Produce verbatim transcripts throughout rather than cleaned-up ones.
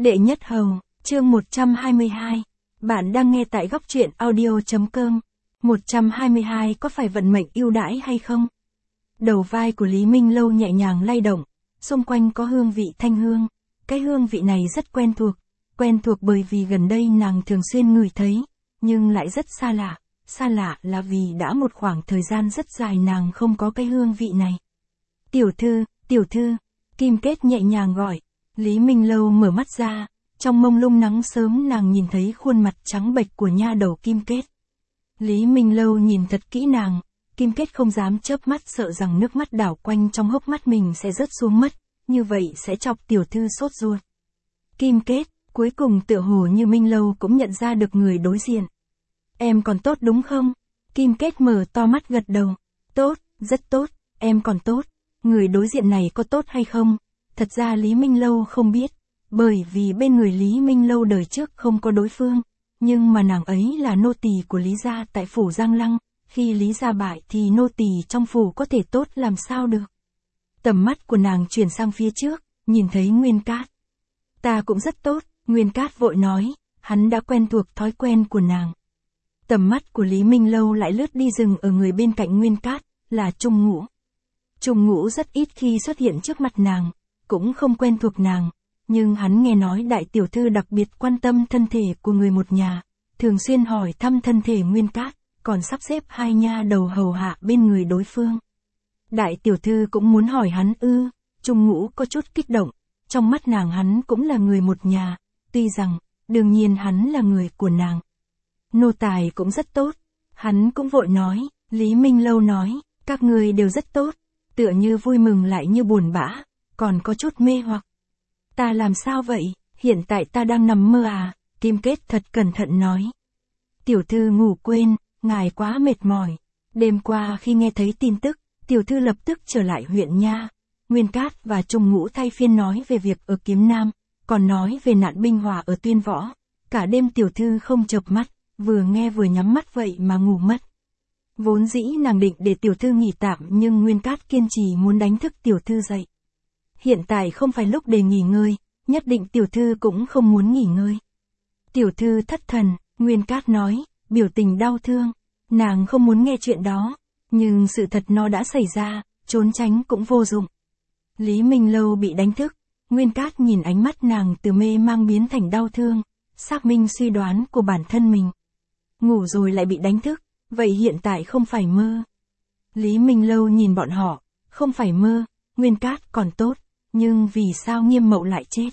Đệ nhất hầu, chương một trăm hai mươi hai. Bạn đang nghe tại góc truyện audio.com. một trăm hai mươi hai có phải vận mệnh ưu đãi hay không? Đầu vai của Lý Minh Lâu nhẹ nhàng lay động, xung quanh có hương vị thanh hương. Cái hương vị này rất quen thuộc, quen thuộc bởi vì gần đây nàng thường xuyên ngửi thấy, nhưng lại rất xa lạ. Xa lạ là vì đã một khoảng thời gian rất dài nàng không có cái hương vị này. Tiểu thư, tiểu thư, Kim Kết nhẹ nhàng gọi. Lý Minh Lâu mở mắt ra, trong mông lung nắng sớm nàng nhìn thấy khuôn mặt trắng bệch của nha đầu Kim Kết. Lý Minh Lâu nhìn thật kỹ nàng, Kim Kết không dám chớp mắt sợ rằng nước mắt đảo quanh trong hốc mắt mình sẽ rớt xuống mất, như vậy sẽ chọc tiểu thư sốt ruột. Kim Kết, cuối cùng tựa hồ như Minh Lâu cũng nhận ra được người đối diện. Em còn tốt đúng không? Kim Kết mở to mắt gật đầu. Tốt, rất tốt, em còn tốt. Người đối diện này có tốt hay không? Thật ra Lý Minh Lâu không biết, bởi vì bên người Lý Minh Lâu đời trước không có đối phương, nhưng mà nàng ấy là nô tỳ của Lý gia tại phủ Giang Lăng, khi Lý gia bại thì nô tỳ trong phủ có thể tốt làm sao được. Tầm mắt của nàng chuyển sang phía trước, nhìn thấy Nguyên Cát. Ta cũng rất tốt, Nguyên Cát vội nói, hắn đã quen thuộc thói quen của nàng. Tầm mắt của Lý Minh Lâu lại lướt đi dừng ở người bên cạnh Nguyên Cát, là Trung Ngũ. Trung Ngũ rất ít khi xuất hiện trước mặt nàng, cũng không quen thuộc nàng, nhưng hắn nghe nói đại tiểu thư đặc biệt quan tâm thân thể của người một nhà, thường xuyên hỏi thăm thân thể Nguyên Cát, còn sắp xếp hai nha đầu hầu hạ bên người đối phương. Đại tiểu thư cũng muốn hỏi hắn ư, Trung Ngũ có chút kích động, trong mắt nàng hắn cũng là người một nhà, tuy rằng, đương nhiên hắn là người của nàng. Nô tài cũng rất tốt, hắn cũng vội nói, Lý Minh Lâu nói, các người đều rất tốt, tựa như vui mừng lại như buồn bã, còn có chút mê hoặc. Ta làm sao vậy, hiện tại ta đang nằm mơ à, Kim Kết thật cẩn thận nói. Tiểu thư ngủ quên, ngài quá mệt mỏi. Đêm qua khi nghe thấy tin tức, tiểu thư lập tức trở lại huyện nha. Nguyên Cát và Trung Ngũ thay phiên nói về việc ở Kiếm Nam, còn nói về nạn binh hỏa ở Tuyên Võ. Cả đêm tiểu thư không chợp mắt, vừa nghe vừa nhắm mắt vậy mà ngủ mất. Vốn dĩ nàng định để tiểu thư nghỉ tạm nhưng Nguyên Cát kiên trì muốn đánh thức tiểu thư dậy. Hiện tại không phải lúc để nghỉ ngơi, nhất định tiểu thư cũng không muốn nghỉ ngơi. Tiểu thư thất thần, Nguyên Cát nói, biểu tình đau thương, nàng không muốn nghe chuyện đó, nhưng sự thật nó đã xảy ra, trốn tránh cũng vô dụng. Lý Minh Lâu bị đánh thức, Nguyên Cát nhìn ánh mắt nàng từ mê mang biến thành đau thương, xác minh suy đoán của bản thân mình. Ngủ rồi lại bị đánh thức, vậy hiện tại không phải mơ. Lý Minh Lâu nhìn bọn họ, không phải mơ, Nguyên Cát còn tốt, nhưng vì sao Nghiêm Mậu lại chết?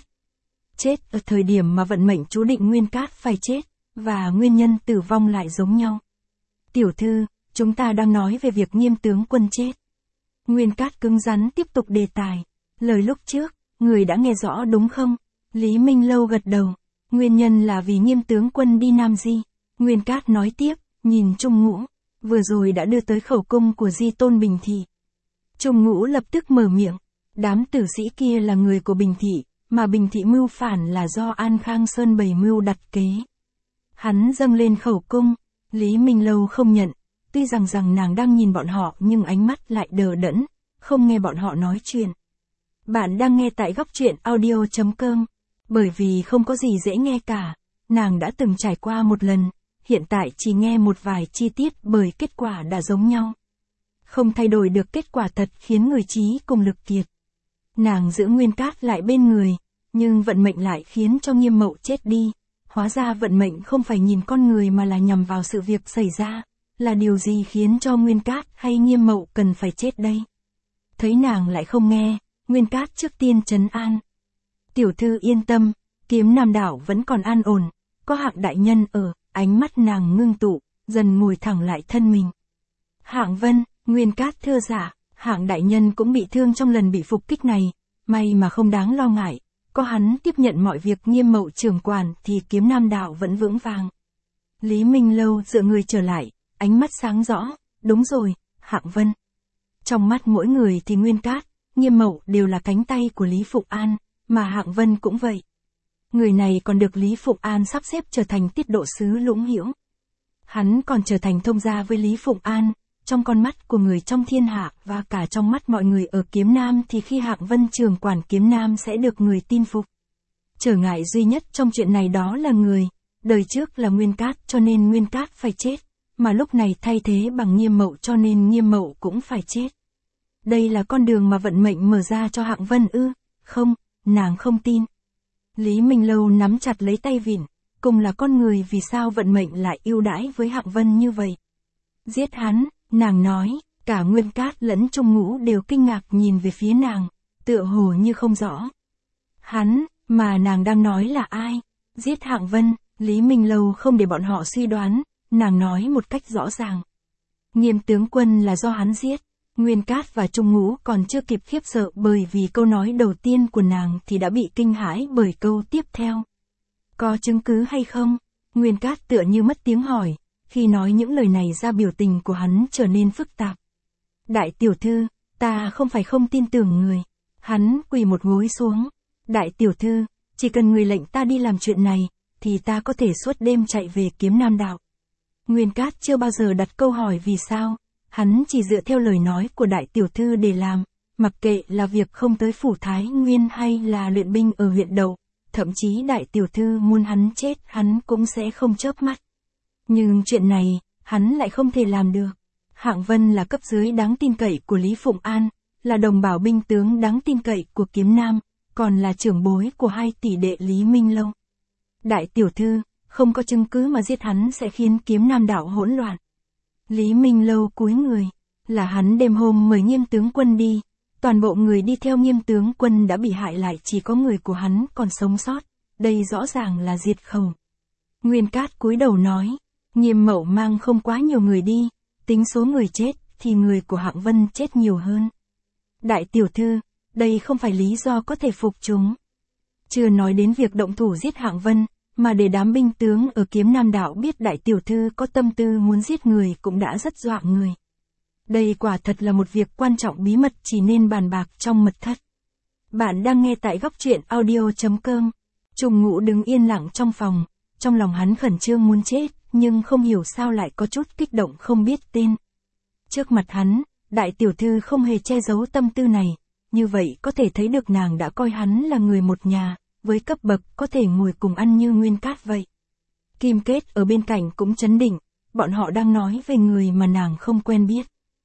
Chết ở thời điểm mà vận mệnh chú định Nguyên Cát phải chết, và nguyên nhân tử vong lại giống nhau. Tiểu thư, chúng ta đang nói về việc Nghiêm tướng quân chết. Nguyên Cát cứng rắn tiếp tục đề tài. Lời lúc trước, người đã nghe rõ đúng không? Lý Minh Lâu gật đầu. Nguyên nhân là vì Nghiêm tướng quân đi Nam Di. Nguyên Cát nói tiếp, nhìn Trung Ngũ, vừa rồi đã đưa tới khẩu cung của Di Tôn Bình Thị. Trung Ngũ lập tức mở miệng, đám tử sĩ kia là người của Bình Thị, mà Bình Thị mưu phản là do An Khang Sơn bày mưu đặt kế. Hắn dâng lên khẩu cung, Lý Minh Lâu không nhận, tuy rằng rằng nàng đang nhìn bọn họ nhưng ánh mắt lại đờ đẫn, không nghe bọn họ nói chuyện. Bạn đang nghe tại góc truyện audio.com, bởi vì không có gì dễ nghe cả, nàng đã từng trải qua một lần. Hiện tại chỉ nghe một vài chi tiết bởi kết quả đã giống nhau. Không thay đổi được kết quả thật khiến người trí cùng lực kiệt. Nàng giữ Nguyên Cát lại bên người, nhưng vận mệnh lại khiến cho Nghiêm Mậu chết đi. Hóa ra vận mệnh không phải nhìn con người mà là nhằm vào sự việc xảy ra. Là điều gì khiến cho Nguyên Cát hay Nghiêm Mậu cần phải chết đây? Thấy nàng lại không nghe, Nguyên Cát trước tiên trấn an. Tiểu thư yên tâm, Kiếm Nam đảo vẫn còn an ổn, có Hạng đại nhân ở. Ánh mắt nàng ngưng tụ, dần ngồi thẳng lại thân mình. Hạng Vân, Nguyên Cát thưa dạ, Hạng đại nhân cũng bị thương trong lần bị phục kích này, may mà không đáng lo ngại, có hắn tiếp nhận mọi việc Nghiêm Mậu trưởng quản thì Kiếm Nam đạo vẫn vững vàng. Lý Minh Lâu dựa người trở lại, ánh mắt sáng rõ, đúng rồi, Hạng Vân. Trong mắt mỗi người thì Nguyên Cát, Nghiêm Mậu đều là cánh tay của Lý Phụng An, mà Hạng Vân cũng vậy. Người này còn được Lý Phụng An sắp xếp trở thành tiết độ sứ Lũng Hữu. Hắn còn trở thành thông gia với Lý Phụng An, trong con mắt của người trong thiên hạ và cả trong mắt mọi người ở Kiếm Nam thì khi Hạng Vân trưởng quản Kiếm Nam sẽ được người tin phục. Trở ngại duy nhất trong chuyện này đó là người. Đời trước là Nguyên Cát cho nên Nguyên Cát phải chết, mà lúc này thay thế bằng Nghiêm Mậu cho nên Nghiêm Mậu cũng phải chết. Đây là con đường mà vận mệnh mở ra cho Hạng Vân ư? Không, nàng không tin. Lý Minh Lâu nắm chặt lấy tay vịn, cùng là con người vì sao vận mệnh lại ưu đãi với Hạng Vân như vậy? Giết hắn, nàng nói, cả Nguyên Cát lẫn Trung Ngũ đều kinh ngạc nhìn về phía nàng, tựa hồ như không rõ. Hắn, mà nàng đang nói là ai? Giết Hạng Vân, Lý Minh Lâu không để bọn họ suy đoán, nàng nói một cách rõ ràng. Nghiêm tướng quân là do hắn giết. Nguyên Cát và Trung Ngũ còn chưa kịp khiếp sợ bởi vì câu nói đầu tiên của nàng thì đã bị kinh hãi bởi câu tiếp theo. Có chứng cứ hay không? Nguyên Cát tựa như mất tiếng hỏi, khi nói những lời này ra biểu tình của hắn trở nên phức tạp. Đại tiểu thư, ta không phải không tin tưởng người. Hắn quỳ một gối xuống. Đại tiểu thư, chỉ cần người lệnh ta đi làm chuyện này, thì ta có thể suốt đêm chạy về Kiếm Nam Đạo. Nguyên Cát chưa bao giờ đặt câu hỏi vì sao. Hắn chỉ dựa theo lời nói của đại tiểu thư để làm, mặc kệ là việc không tới phủ Thái Nguyên hay là luyện binh ở huyện Đậu, thậm chí đại tiểu thư muốn hắn chết hắn cũng sẽ không chớp mắt. Nhưng chuyện này, hắn lại không thể làm được. Hạng Vân là cấp dưới đáng tin cậy của Lý Phụng An, là đồng bảo binh tướng đáng tin cậy của Kiếm Nam, còn là trưởng bối của hai tỷ đệ Lý Minh Lâu. Đại tiểu thư, không có chứng cứ mà giết hắn sẽ khiến Kiếm Nam Đạo hỗn loạn. Lý Minh Lâu cúi người, là hắn đêm hôm mời Nghiêm tướng quân đi, toàn bộ người đi theo Nghiêm tướng quân đã bị hại lại chỉ có người của hắn còn sống sót, đây rõ ràng là diệt khẩu. Nguyên Cát cúi đầu nói, Nghiêm Mậu mang không quá nhiều người đi, tính số người chết thì người của Hạng Vân chết nhiều hơn. Đại tiểu thư, đây không phải lý do có thể phục chúng. Chưa nói đến việc động thủ giết Hạng Vân, mà để đám binh tướng ở Kiếm Nam Đạo biết đại tiểu thư có tâm tư muốn giết người cũng đã rất dọa người. Đây quả thật là một việc quan trọng bí mật chỉ nên bàn bạc trong mật thất. Bạn đang nghe tại góc truyện audio chấm com. Trung Ngũ đứng yên lặng trong phòng, trong lòng hắn khẩn trương muốn chết, nhưng không hiểu sao lại có chút kích động không biết tên. Trước mặt hắn, đại tiểu thư không hề che giấu tâm tư này, như vậy có thể thấy được nàng đã coi hắn là người một nhà, với cấp bậc có thể ngồi cùng ăn như Nguyên Cát vậy. Kim Kết ở bên cạnh cũng chấn định, bọn họ đang nói về người mà nàng không quen biết.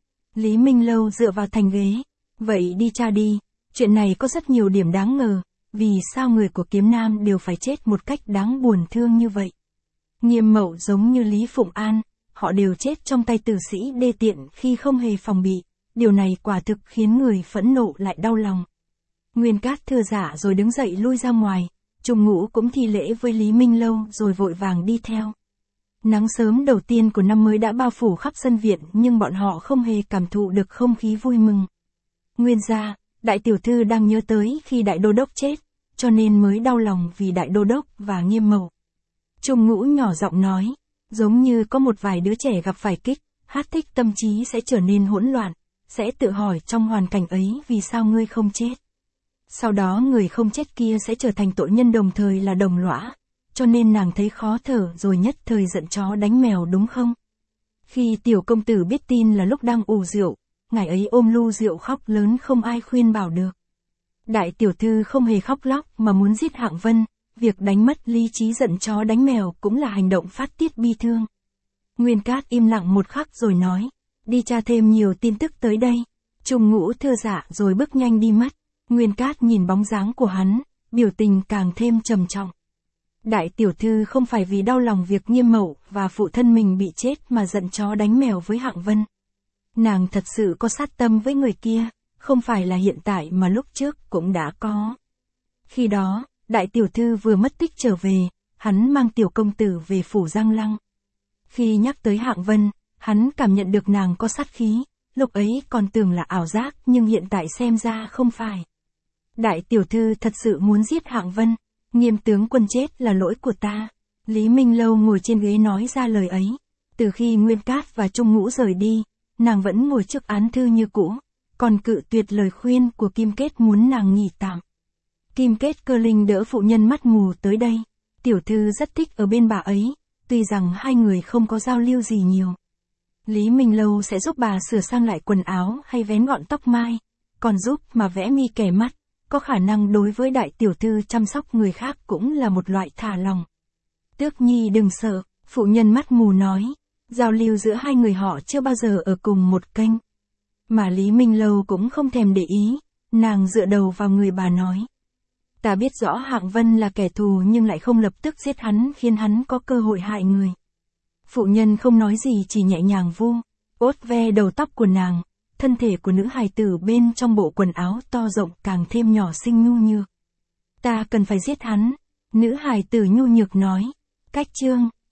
Lý Minh Lâu dựa vào thành ghế, vậy đi tra đi, chuyện này có rất nhiều điểm đáng ngờ, vì sao người của Kiếm Nam đều phải chết một cách đáng buồn thương như vậy. Nghiêm Mậu giống như Lý Phụng An, họ đều chết trong tay tử sĩ đê tiện khi không hề phòng bị, điều này quả thực khiến người phẫn nộ lại đau lòng. Nguyên Cát thưa dạ rồi đứng dậy lui ra ngoài, Trung Ngũ cũng thi lễ với Lý Minh Lâu rồi vội vàng đi theo. Nắng sớm đầu tiên của năm mới đã bao phủ khắp sân viện nhưng bọn họ không hề cảm thụ được không khí vui mừng. Nguyên gia, đại tiểu thư đang nhớ tới khi đại đô đốc chết, cho nên mới đau lòng vì đại đô đốc và Nghiêm Mậu. Trung Ngũ nhỏ giọng nói, giống như có một vài đứa trẻ gặp phải kích, hát thích tâm trí sẽ trở nên hỗn loạn, sẽ tự hỏi trong hoàn cảnh ấy vì sao ngươi không chết. Sau đó người không chết kia sẽ trở thành tội nhân đồng thời là đồng lõa, cho nên nàng thấy khó thở rồi nhất thời giận chó đánh mèo đúng không? Khi tiểu công tử biết tin là lúc đang ủ rượu, ngài ấy ôm lu rượu khóc lớn không ai khuyên bảo được. Đại tiểu thư không hề khóc lóc mà muốn giết Hạng Vân, việc đánh mất lý trí giận chó đánh mèo cũng là hành động phát tiết bi thương. Nguyên Cát im lặng một khắc rồi nói, đi tra thêm nhiều tin tức tới đây. Trung Ngũ thưa dạ rồi bước nhanh đi mất. Nguyên Cát nhìn bóng dáng của hắn, biểu tình càng thêm trầm trọng. Đại tiểu thư không phải vì đau lòng việc Nghiêm Mậu và phụ thân mình bị chết mà giận chó đánh mèo với Hạng Vân. Nàng thật sự có sát tâm với người kia, không phải là hiện tại mà lúc trước cũng đã có. Khi đó, đại tiểu thư vừa mất tích trở về, hắn mang tiểu công tử về phủ Giang Lăng. Khi nhắc tới Hạng Vân, hắn cảm nhận được nàng có sát khí, lúc ấy còn tưởng là ảo giác nhưng hiện tại xem ra không phải. Đại tiểu thư thật sự muốn giết Hạng Vân, Nghiêm tướng quân chết là lỗi của ta. Lý Minh Lâu ngồi trên ghế nói ra lời ấy. Từ khi Nguyên Cát và Trung Ngũ rời đi, nàng vẫn ngồi trước án thư như cũ, còn cự tuyệt lời khuyên của Kim Kết muốn nàng nghỉ tạm. Kim Kết cơ linh đỡ phụ nhân mắt mù tới đây, tiểu thư rất thích ở bên bà ấy, tuy rằng hai người không có giao lưu gì nhiều. Lý Minh Lâu sẽ giúp bà sửa sang lại quần áo hay vén gọn tóc mai, còn giúp mà vẽ mi kẻ mắt, có khả năng đối với đại tiểu thư chăm sóc người khác cũng là một loại thả lòng. Tước Nhi đừng sợ, phụ nhân mắt mù nói. Giao lưu giữa hai người họ chưa bao giờ ở cùng một kênh. Mà Lý Minh Lâu cũng không thèm để ý, nàng dựa đầu vào người bà nói. Ta biết rõ Hạng Vân là kẻ thù nhưng lại không lập tức giết hắn khiến hắn có cơ hội hại người. Phụ nhân không nói gì chỉ nhẹ nhàng vu, ốt ve đầu tóc của nàng, thân thể của nữ hài tử bên trong bộ quần áo to rộng càng thêm nhỏ xinh nhu nhược. Ta cần phải giết hắn, nữ hài tử nhu nhược nói. Cách chương